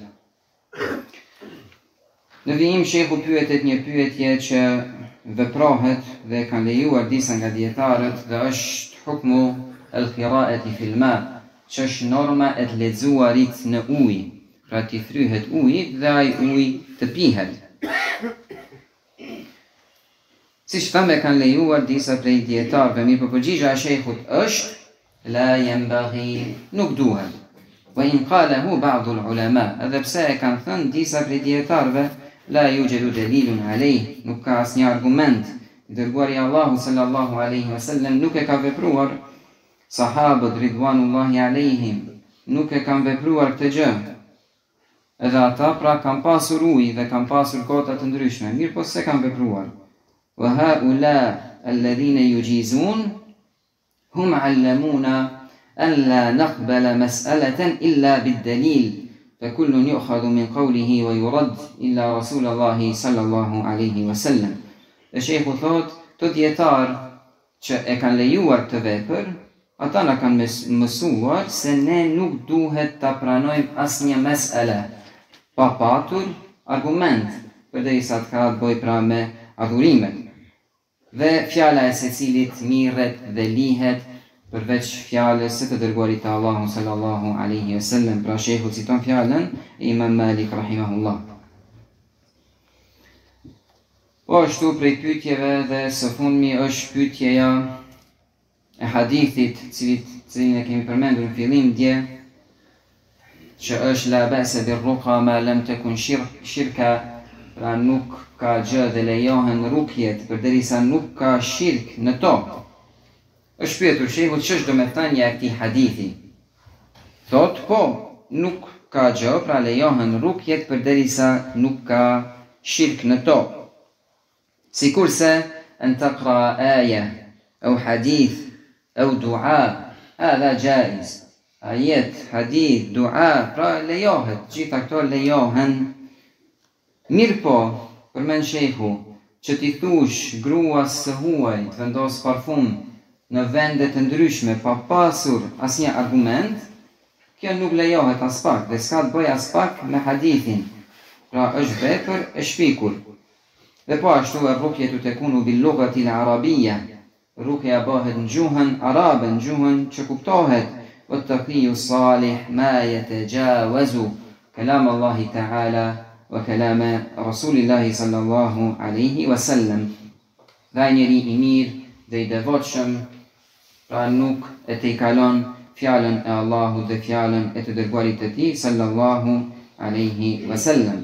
Në vijim shehu pyetet një pyetje që veprohet dhe kanë lejuar disa nga dietarët dhe është hukmu al-qira'ati fil ma, që është norma e të lexuarit në ujë, pra t'i fryhet uji dhe ai uji të pihet. Siç thamë kanë lejuar disa prej dietarëve, mirë po përgjigja e shejhut është la yanbaghi, nuk duhet. Wa in qalahu ba'd al-ulama, edhe pse e kanë thënë disa prej dietarëve la yujadu dalilun alayh, nuk ka asnjë argument. I dërguari Allahu sallallahu alaihi wasallam nuk e ka vepruar, sahabët ridwanullahi alaihim nuk e kanë vepruar këtë gjë. Edhe ata pra kanë pasur ujë dhe kanë pasur kota të ndryshme, mirë po se kanë vepruar. Wa haula alladhina yujizun hum 'allamuna an la naqbala mas'alatan illa bid-dalil. فكل يؤخذ من قوله ويرد إلا رسول الله صلى الله عليه وسلم. Dhe shehu thot, të dietar që e kanë lejuar të vepër, ata na kanë mësuar se ne nuk duhet ta pranojmë asnjë mesele pa patur argument, përderisa të ka të bëjë pra me adhurimet. Dhe fjala e secilit mirret dhe lihet përveç fjalës së të dërguarit të Allahu sallallahu alaihi wasallam. Pra shehu citon fjalën e Imam Malik rahimahullah. Po ashtu prej pyetjeve dhe së fundmi është pyetja e hadithit cilin e kemi përmendur në fillim dje, që është la ba'sa birruqa ma lam takun shirka, pra nuk ka gjë dhe lejohen rukjet përderisa nuk ka shirk në to. Është pyetur shehu ç'është domethënia e këtij hadithi. Thot po, nuk ka gjë, pra lejohen rukjet përderisa nuk ka shirk në to. Sikurse an taqra aya au hadith au dua, hadha jaiz. Ajet, hadith, dua, pra lejohet, gjitha këto lejohen. Mirë po, përmend shehu, që ti thush gruas së huaj të vendos parfum në vende të ndryshme pa pasur asnjë argument, kjo nuk lejohet as pak dhe s'ka të bëj as pak me hadithin. Pra është vepër e shpikur. Dhe po ashtu e rukjetu tekunu bil lughati al-arabiyya. Rukja bëhet në gjuhën arabe, në gjuhën që kuptohet. والتقي الصالح ما يتجاوز كلام الله تعالى وكلام رسول الله صلى الله عليه وسلم. Dhe njeri i mirë dhe i devotshëm, pra nuk e tejkalon fjalën e Allahut dhe fjalën e të dërguarit të tij sallallahu alaihi wasallam.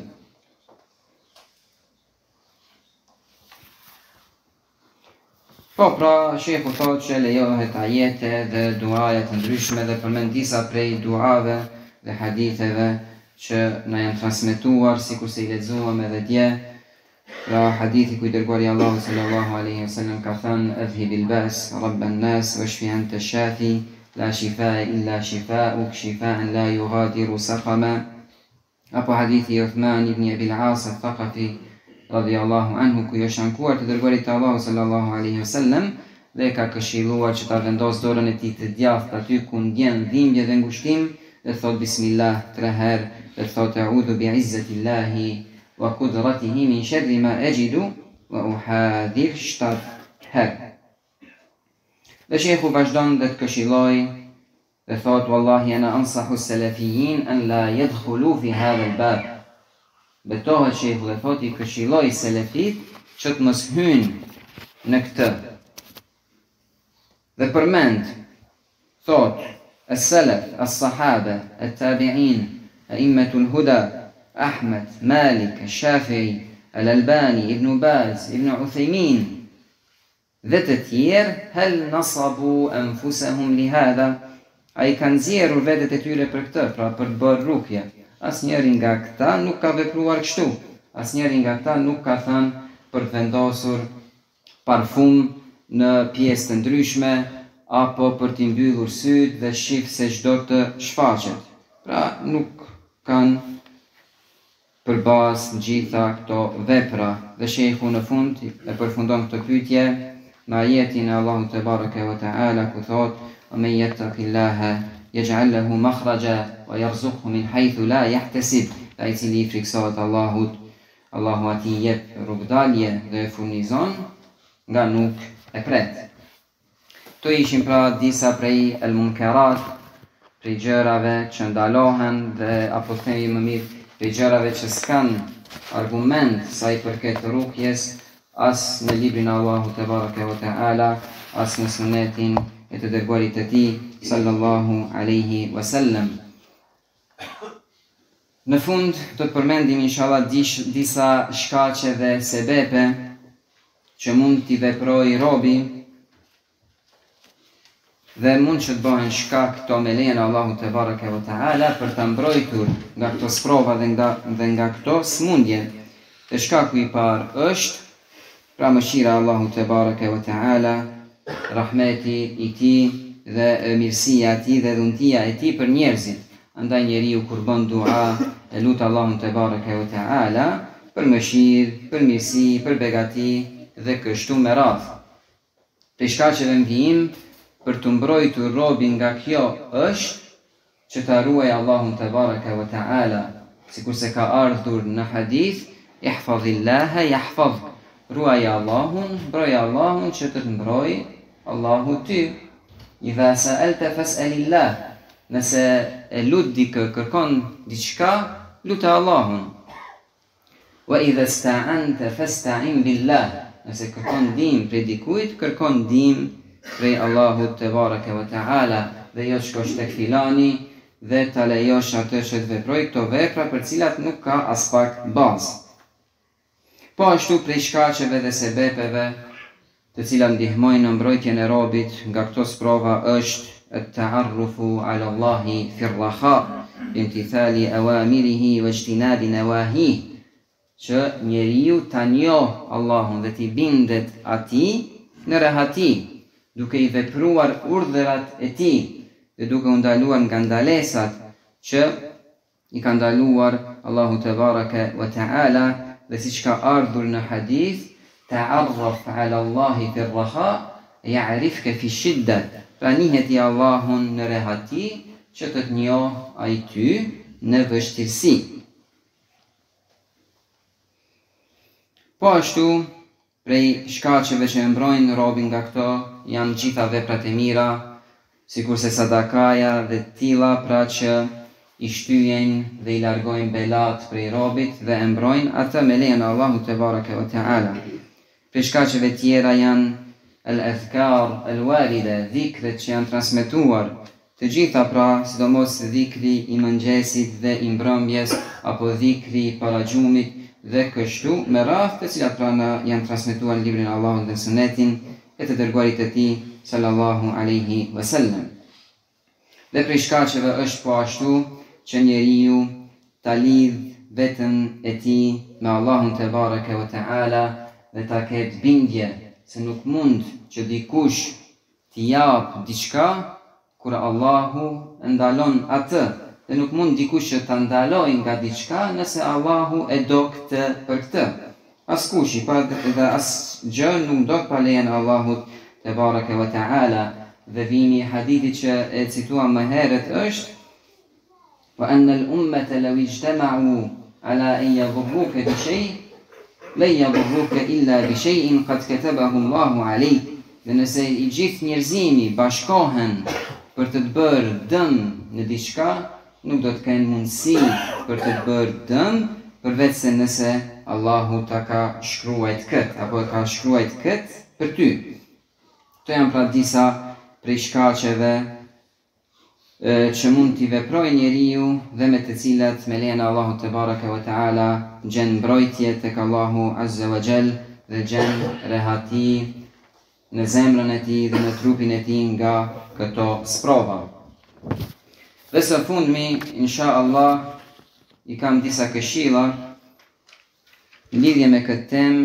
Po, pra, shehu thot që lejohet ajete dhe duaje të ndryshme dhe përmend disa prej duave dhe haditheve që na janë transmetuar, sikur se i lexuam edhe dje. Pra hadithi ku i dërguari Allahu sallallahu alaihi wasallam ka thënë: "Adhhibil ba's rabban nas washfi anta shafi la shifaa illa shifaa'uk shifaa'an la yughadiru saqama." Apo hadithi i Uthman ibn Abi al-As al-Thaqafi radhiyallahu anhu, ku është ankuar të dërguarit të Allahu sallallahu alaihi wasallam dhe ka këshilluar që ta vendos dorën e tij të djathtë aty ku ndjen dhimbje dhe ngushtim dhe thot bismillah 3 herë dhe thot a'udhu bi'izzatillahi wa qudratihi min sharri ma ajidu wa uhadhir 7 herë. Dhe shehu vazhdon dhe të këshilloj dhe thot wallahi ana ansahu salafiyin an la yadkhulu fi hadha al-bab. Betohet shehu dhe thot i këshilloj selefit që të mos hynë në këtë. Dhe përmend, thot, as-salaf, as-sahaba, at-tabi'in, a'immatul huda, Ahmed, Malik, Shafi'i, Al-Albani, Ibn Baz, Ibn Uthaymin, dhe të tjerë, hel nasabu anfusahum li hadha, a i kanë zjerur vedet e tyre për këtë, pra për të bërë rukje. As njeri nga këta nuk ka vepruar kështu. As njeri nga këta nuk ka thënë për të vendosur parfum në pjesë të ndryshme, apo për t'i mbyllur syt dhe shif se çdo të shfaqet. Pra nuk kanë për bazë në gjitha këto vepra. Dhe shehu në fund e përfundon këtë pyetje me ajetin e Allahut te bareke ve teala ku thot: "Wa men yattaqillaha yaj'al lahu makhraja wa yarzuqhu min haythu la yahtasib." Ai cili i friksohet Allahut, Allahu atij jep rrugdalje dhe e furnizon nga nuk e pret. Këto ishin pra disa prej el-munkarat, prej gjërave që ndalohen dhe apo themi më mirë prej gjërave që s'kan argument sa i përket rukjes as në librin Allahu te bareke ve teala, as në sunetin e të dërguarit të tij sallallahu alaihi wasallam. Në fund do të përmendim inshallah disa shkaqe dhe sebepe që mund t'i veprojë robi dhe mund që të bëhen shkak këto me lejen e Allahut te bareke ve teala për ta mbrojtur nga këto sprova dhe nga këto smundje. Dhe shkaku i parë është pra mëshira e Allahut te bareke ve teala, rahmeti i tij dhe mirësia e tij dhe dhuntia e tij për njerëzit. Andaj njeriu kur bën dua e lut Allahun te bareke ve teala për mëshirë, për mirësi, për begati dhe kështu me radhë. Prej shkaqeve ndihim për të mbrojtur robin nga kjo është që ta ruaj Allahun te bareke ve teala, sikurse ka ardhur në hadith: ihfazillaha yahfazuk. Ruaj Allahun, mbroj Allahun që të mbroj Allahu ty. Idha sa'alta fas'alillah. Nëse e lut dikë, kërkon diçka, lutë Allahun. Wa idha sta'anta fasta'in billah. Nëse kërkon ndihmë prej dikujt, kërkon ndihmë prej Allahut te bareke ve teala, dhe jo shkosh tek filani dhe ta lejosh atë që të veproj këto vepra për cilat nuk ka as pak bazë. Po ashtu prej shkaqeve dhe sebepeve të cilat ndihmojnë në mbrojtjen e robit nga këto sprova është at-ta'arrufu 'ala Allahi fi ar-raha bimtithali awamirihi wa ijtinabi nawahihi, që njeriu ta njoh Allahun dhe t'i bindet atij në rehati, duke i vepruar urdhërat e tij dhe duke u ndaluar nga ndalesat që i ka ndaluar Allahu te baraka wa ta'ala, dhe siç ka ardhur në hadith, ta'arraf 'ala Allahi fi ar-raha ya'rifka fi shidda, pra njihet i Allahun në rehati që të njoh ai ty në vështirësi. Po ashtu, prej shkaqeve që e mbrojnë robin nga këto janë gjitha veprat e mira, sikurse sadakaja dhe tilla, pra që i shtyjnë dhe i largojnë belat prej robit dhe e mbrojnë atë me lejen e Allahut te baraka wa ta'ala. Prej shkaqeve tjera janë al-adhkar al-warida, dhikret që janë transmetuar, të gjitha pra, sidomos dhikri i mëngjesit dhe i mbrëmjes, apo dhikri i paragjumit dhe kështu me radhë, të cilat pra janë transmetuar në librin e Allahut dhe sunetin e të dërguarit e tij sallallahu alaihi wasallam. Dhe prej shkaqeve është po ashtu që njeriu ta lidh veten e tij me Allahun te baraka wa ta'ala dhe ta ketë bindje se nuk mund që dikush t'i jap diçka kur Allahu ndalon atë, dhe nuk mund dikush që ta ndaloj nga diçka nëse Allahu e do këtë për këtë. Askush i pa dhe asgjë nuk do pa lejen e Allahut te baraka wa ta'ala. Dhe vini hadithi që e cituam më herët është: wa anna al-ummata law ijtama'u ala an yadhurruka bi shay' lan yadhurruka illa bi shay'in qad katabahu Allahu alayk. Dhe nëse i gjithë njerëzimi bashkohen për të bërë dëm në diçka, nuk do të kenë mundësi për të bërë dëm, përveç se nëse Allahu ta ka shkruajt këtë, apo ka shkruajt këtë për ty. Këto janë pra disa prej shkaqeve që mund t'i veprojë njeriu dhe me të cilat me lejen e Allahut te baraka wa ta'ala gjen mbrojtje tek Allahu azza wa jall dhe gjen rehati në zemrën e tij dhe në trupin e tij nga këto sprova. Dhe së fundmi, insha Allah, i kam disa këshilla në lidhje me këtë temë.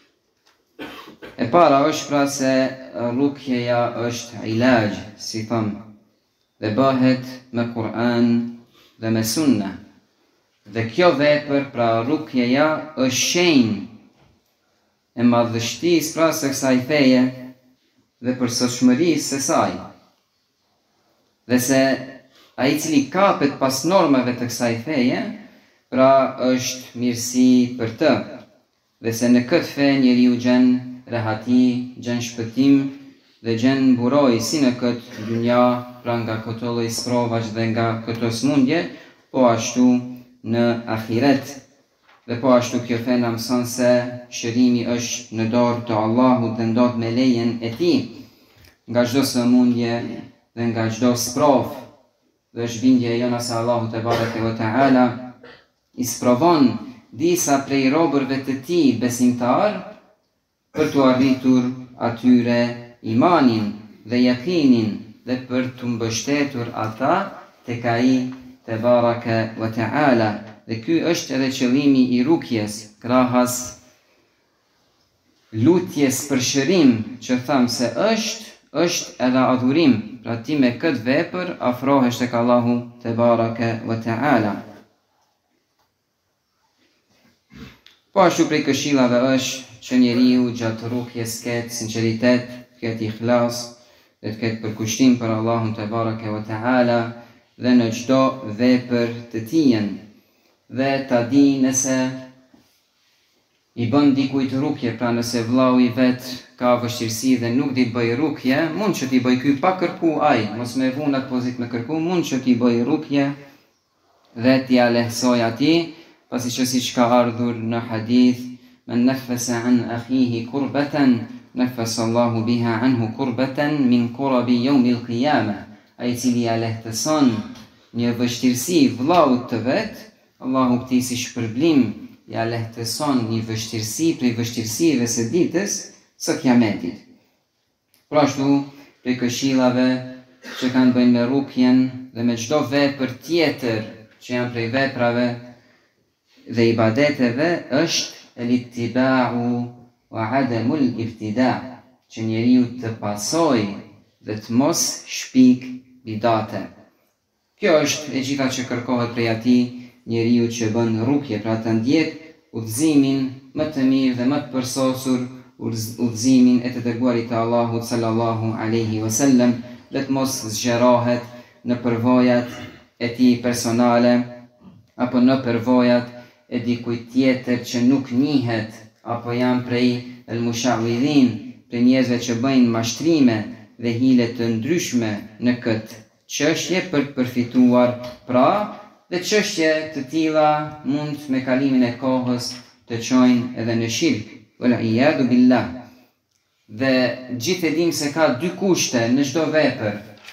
E para është pra se rukjeja është ilaj, si thëmë, dhe bëhet me Kur'an dhe me sunna. Dhe kjo vepër, pra rukjeja, është shenjë e madhështisë pra së kësaj feje dhe për sotshmërisë së saj. Dhe se ai i cili kapet pas normave të kësaj feje, pra është mirësi për të. Dhe se në këtë fe njeriu gjen rehati, gjen shpëtim dhe gjen mburoj si në këtë dynja, pra nga këto lloj sprovash dhe nga këto smundje, po ashtu në ahiret. Dhe po ashtu kjo fe na mëson se shërimi është në dorë të Allahut dhe ndodh me lejen e tij nga çdo sëmundje dhe nga çdo sprovë. Dhe është bindje jona se Allahu te baraka wa ta'ala i sprovon disa prej robërve të tij besimtar për të arritur atyre imanin dhe yakinin dhe për të mbështetur ata tek ai te baraka wa ta'ala. Dhe ky është edhe qëllimi i rukjes, krahas lutjes për shërim, që thamë se është edhe adhurim, pra ti me këtë vepër afrohesh tek Allahu te baraka wa ta'ala. Po ashtu prej këshillave është që njeriu gjatë rukjes ketë sinqeritet, ketë ikhlas, dhe të ketë përkushtim për Allahun te baraka wa ta'ala dhe në çdo vepër të tijen. Dhe ta di nëse i bën dikujt rukje, pra nëse vllau i vet ka vështirësi dhe nuk di të bëj rukje, mund që t'i bëj ky pa kërku ai, mos me vunat pozit me kërku, mund që t'i bëj rukje dhe t'i lehsoj atij, pasi që siç ka ardhur në hadith, men nafasa an akhihi kurbatan nafasa Allahu biha anhu kurbatan min kurabi yawmil qiyamah. Ai cili ja lehtëson një vështirësi vllaut të vet, Allahu këtij si shpërblim ja lehtëson një vështirësi prej vështirësive së ditës së Kiametit. Pra ashtu, prej këshillave që kanë bëjnë me rukjen dhe me çdo vepër tjetër që janë prej veprave dhe ibadeteve është el-ittiba'u wa adamul ibtida', që njeriu të pasojë dhe të mos shpik bidate. Kjo është e gjitha që kërkohet prej atij njeriu që bën rukje, pra të ndjek udhëzimin më të mirë dhe më të përsosur, udhëzimin e të dërguarit të Allahut sallallahu alaihi wasallam, dhe të mos zgjerohet në përvojat e tij personale apo në përvojat e dikujt tjetër që nuk njihet apo janë prej el-mushawwidhin, prej njerëzve që bëjnë mashtrime dhe hile të ndryshme në këtë çështje për të përfituar, pra dhe çështje të tilla mund me kalimin e kohës të çojnë edhe në shirk, wal iyadu billah. Dhe gjithë e dim se ka dy kushte në çdo vepër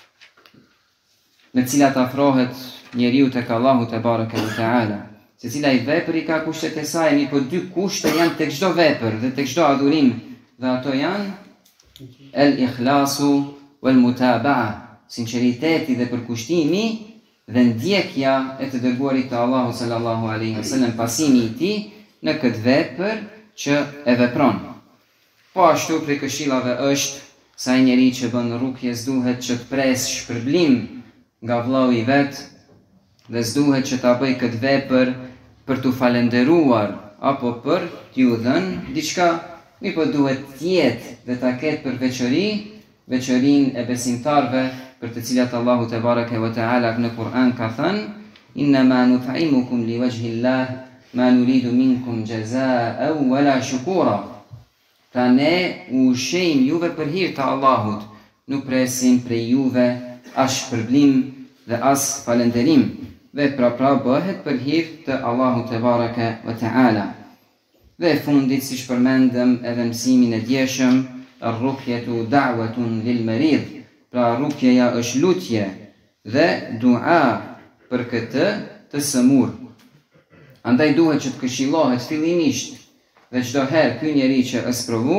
në cilat afrohet njeriu tek Allahu te bareke ve teala. Secila i vepër i ka kushtet e saj, po dy kushte janë tek çdo vepër dhe tek çdo adhurim, dhe ato janë el-ikhlasu wal-mutaba'a, sinqeriteti dhe përkushtimi dhe ndjekja e të dërguarit të Allahu sallallahu alaihi wasallam, pasimi i tij në këtë vepër që e vepron. Po ashtu prej këshillave është se ai njeri që bën rukje s'duhet që të presë shpërblim nga vllau i vet dhe s'duhet që ta bëj këtë vepër për t'u falendëruar apo për t'ju dhënë diçka, po duhet të jetë dhe ta ketë për veçorinë e besimtarve, për të cilat Allahu te bareke ve teala në Kur'an ka thënë: "Innama nut'imukum liwajhillah ma nuridu minkum jazaa'an wala shukura." Pra ne u ushqejmë juve për hir të Allahut, nuk presim prej juve as shpërblim dhe as falënderim. Vepra pra bëhet për hir të Allahut te bareke ve teala. Dhe fundit, si përmendëm edhe mësimin e djeshëm, ar-rukjetu da'watun lil marid, pra rukjeja është lutje dhe dua për këtë të sëmur. Andaj duhet që të këshillohet fillimisht dhe çdo herë ky njeri që është provu,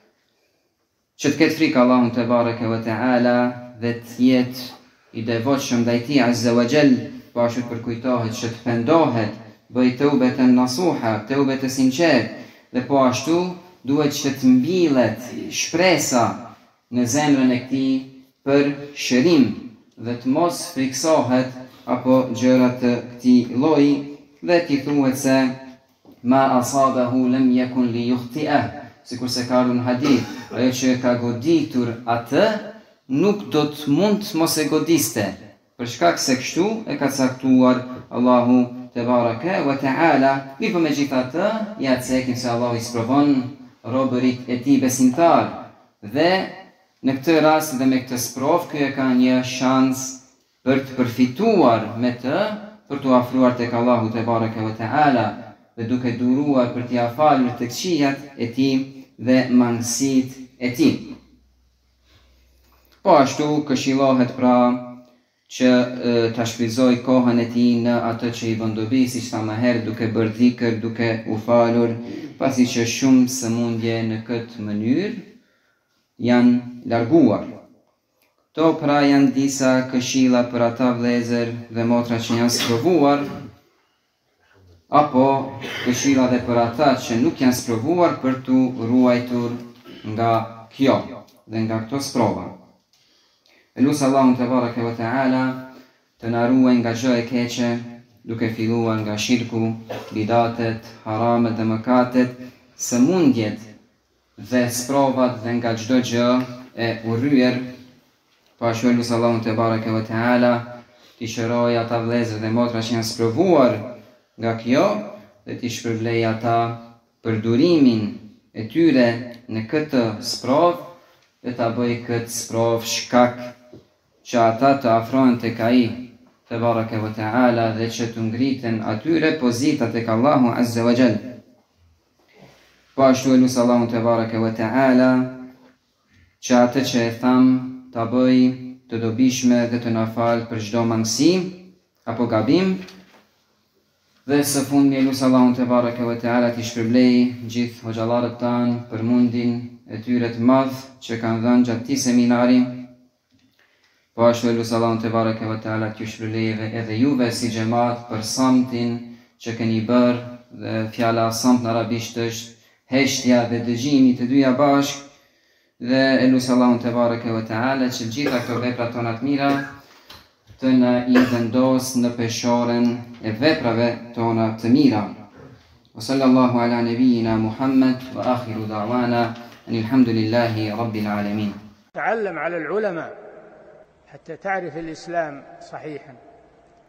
që të ketë frikë Allahun te bareke ve teala dhe të jetë i devotshëm ndaj tij azza wa jall, po ashtu të përkujtohet që të pendohet, bëj teubeten nasuha, teube të sinqert, dhe po ashtu duhet që të mbillet shpresa në zemrën e këtij për shërim dhe të mos friksohet apo gjëra të këtij lloji, dhe t'i thuhet se ma asabahu lam yakun li yukhti'ah, sikur se ka ardhur në hadith, ajo që ka goditur atë nuk do të mund mos e godiste, për shkak se kështu e ka caktuar Allahu te bareke ve teala. Mirë, me gjithatë, ja të cekim se Allahu i sprovon robërit e tij besimtar, dhe në këtë rast dhe me këtë sprov, ky e ka një shans për të përfituar me të, për të afruar tek Allahu te bareke ve teala, dhe duke duruar për t'i falur të këqijat e tij dhe mangësitë e tij. Po ashtu këshillohet pra që ta shfrytëzoj kohën e tij në atë që i bën dobi, siç tha më herë, duke bërë dhikr, duke u falur, pasi që shumë sëmundje në këtë mënyrë janë larguar. Këto pra janë disa këshilla për ata vëllezër dhe motra që janë sprovuar, apo këshilla dhe për ata që nuk janë sprovuar, për t'u ruajtur nga kjo dhe nga këto sprova. Elusë Allahun te bareke ve teala të na ruaj nga çdo e keqe, duke filluar nga shirku, bidatet, haramet dhe mëkatet, sëmundjet dhe sprovat dhe nga çdo gjë e urryer. Po ashtu elusë Allahun te bareke ve teala t'i shëroj ata vëllezër dhe motra që janë sprovuar nga kjo, dhe t'i shpërblej ata për durimin e tyre në këtë sprov, dhe ta bëj këtë sprov shkak që ata të afrohen tek ai te bareke ve teala dhe që të ngriten atyre pozita tek Allahu azza wa jall. Po ashtu elusë Allahun te bareke ve teala që atë që e tham ta bëj të dobishme dhe të na fal për çdo mangësi, apo gabim. Dhe së fundmi e lusë Allahun te bareke ve teala t'i shpërblej gjithë hoxhallarët tanë për mundin e tyre të madh që kanë dhënë gjatë këtij seminari. Po ashtu e lusë Allahun te bareke ve teala t'ju shpërblej edhe juve si xhamat për samtin që keni bërë, dhe fjala samt në arabisht është heshtja dhe dëgjimi të dyja bashk. Dhe e lusë Allahun te bareke ve teala që gjitha këto vepra tona të mira të na i vendos në peshorën e veprave tona të mira. Wa sallallahu ala nabiyyina Muhammad wa akhiru da'wana alhamdulillahi rabbil alamin. تعلم على العلماء حتى تعرف الإسلام صحيحا.